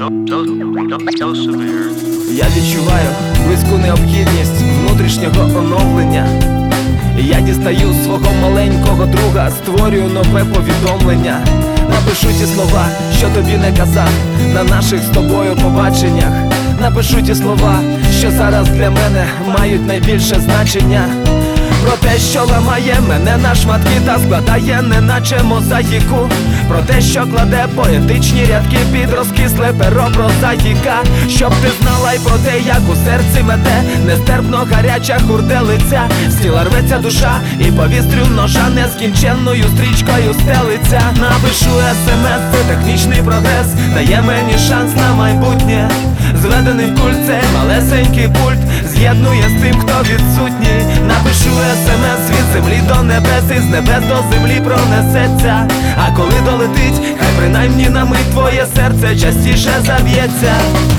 Я відчуваю близьку необхідність внутрішнього оновлення. Я дістаю свого маленького друга, створюю нове повідомлення. Напишу ті слова, що тобі не казав на наших з тобою побаченнях. Напишу ті слова, що зараз для мене мають найбільше значення. Про те, що ламає мене на шматки та складає неначе мозаїку. Про те, що кладе поетичні рядки під розкисле перо прозаїка. Щоб ти знала й про те, як у серці мете нестерпно гаряча хурделиця. З тіла рветься душа і повістрю ножа нескінченною стрічкою стелиться. Напишу смс, це технічний прогрес, дає мені шанс на майбутнє. Зведений в кульце малесенький пульт з'єднує з тим, хто відсутній. Напишу смс від землі до небес, і з небес до землі пронесеться. А коли долетить, хай принаймні на мить твоє серце частіше заб'ється.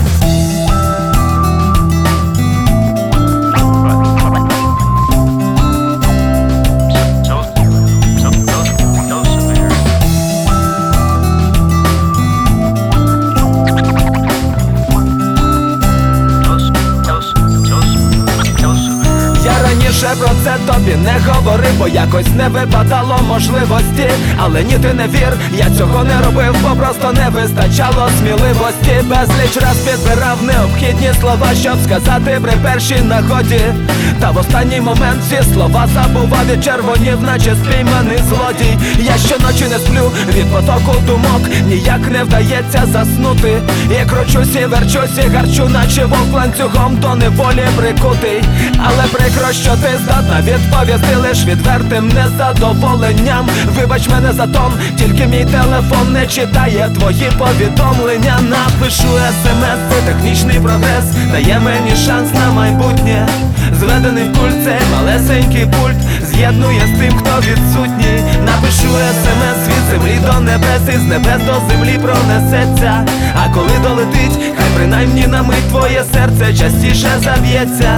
Про це тобі не говорив, бо якось не випадало можливості. Але ні, ти не вір, я цього не робив, бо просто не вистачало сміливості. Безліч раз підбирав необхідні слова, щоб сказати при першій нагоді. Та в останній момент всі слова забував і червонів, наче спійманий злодій. Я щоночі не сплю від потоку думок, ніяк не вдається заснути. І кручусь і верчусь і гарчу, наче вовк ланцюгом до неволі прикутий. Але прикро, що ти здатна відповісти лиш відвертим незадоволенням. Вибач мене за тон, тільки мій телефон не читає твої повідомлення. Напишу смс, це технічний прогрес, дає мені шанс на майбутнє. Зведений в кульце малесенький пульт з'єднує з тим, хто відсутній. Напишу смс від землі до небес, і з небес до землі пронесеться. А коли долетить, хай принаймні на мить твоє серце частіше заб'ється.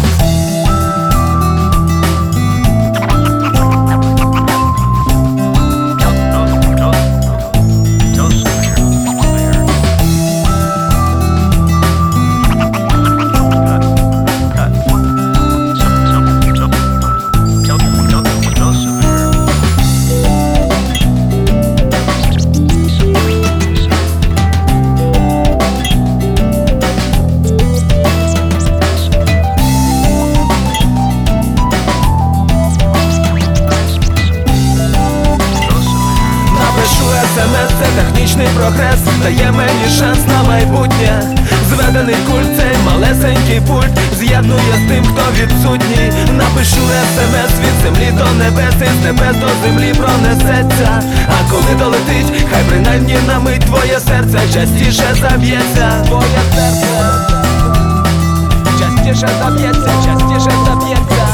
СМС, це технічний прогрес, дає мені шанс на майбутнє. Зведений культ, цей малесенький пульт з'єднує з тим, хто відсутній. Напишу СМС від землі до небес, і з небес до землі пронесеться. А коли долетить, хай принаймні на мить твоє серце частіше заб'ється. Твоє серце частіше заб'ється, частіше заб'ється.